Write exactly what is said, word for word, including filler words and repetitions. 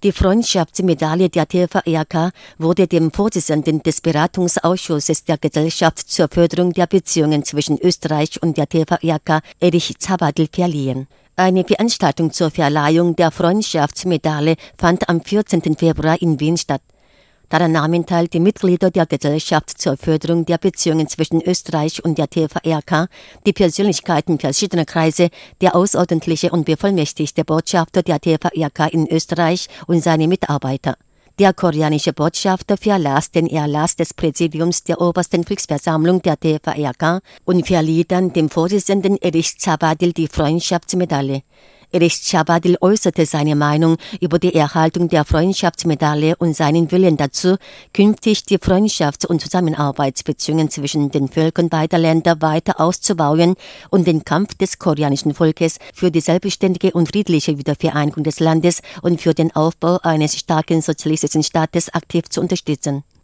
Die Freundschaftsmedaille der T V R K wurde dem Vorsitzenden des Beratungsausschusses der Gesellschaft zur Förderung der Beziehungen zwischen Österreich und der T V R K, Erich Zabadl, verliehen. Eine Veranstaltung zur Verleihung der Freundschaftsmedaille fand am vierzehnten Februar in Wien statt. Daran nahmen teil die Mitglieder der Gesellschaft zur Förderung der Beziehungen zwischen Österreich und der T V R K, die Persönlichkeiten verschiedener Kreise, der außerordentliche und bevollmächtigte Botschafter der T V R K in Österreich und seine Mitarbeiter. Der koreanische Botschafter verlas den Erlass des Präsidiums der Obersten Volksversammlung der T V R K und verlieh dann dem Vorsitzenden Erich Zabadl die Freundschaftsmedaille. Erich Zabadl äußerte seine Meinung über die Erhaltung der Freundschaftsmedaille und seinen Willen dazu, künftig die Freundschafts- und Zusammenarbeitsbeziehungen zwischen den Völkern beider Länder weiter auszubauen und den Kampf des koreanischen Volkes für die selbstständige und friedliche Wiedervereinigung des Landes und für den Aufbau eines starken sozialistischen Staates aktiv zu unterstützen.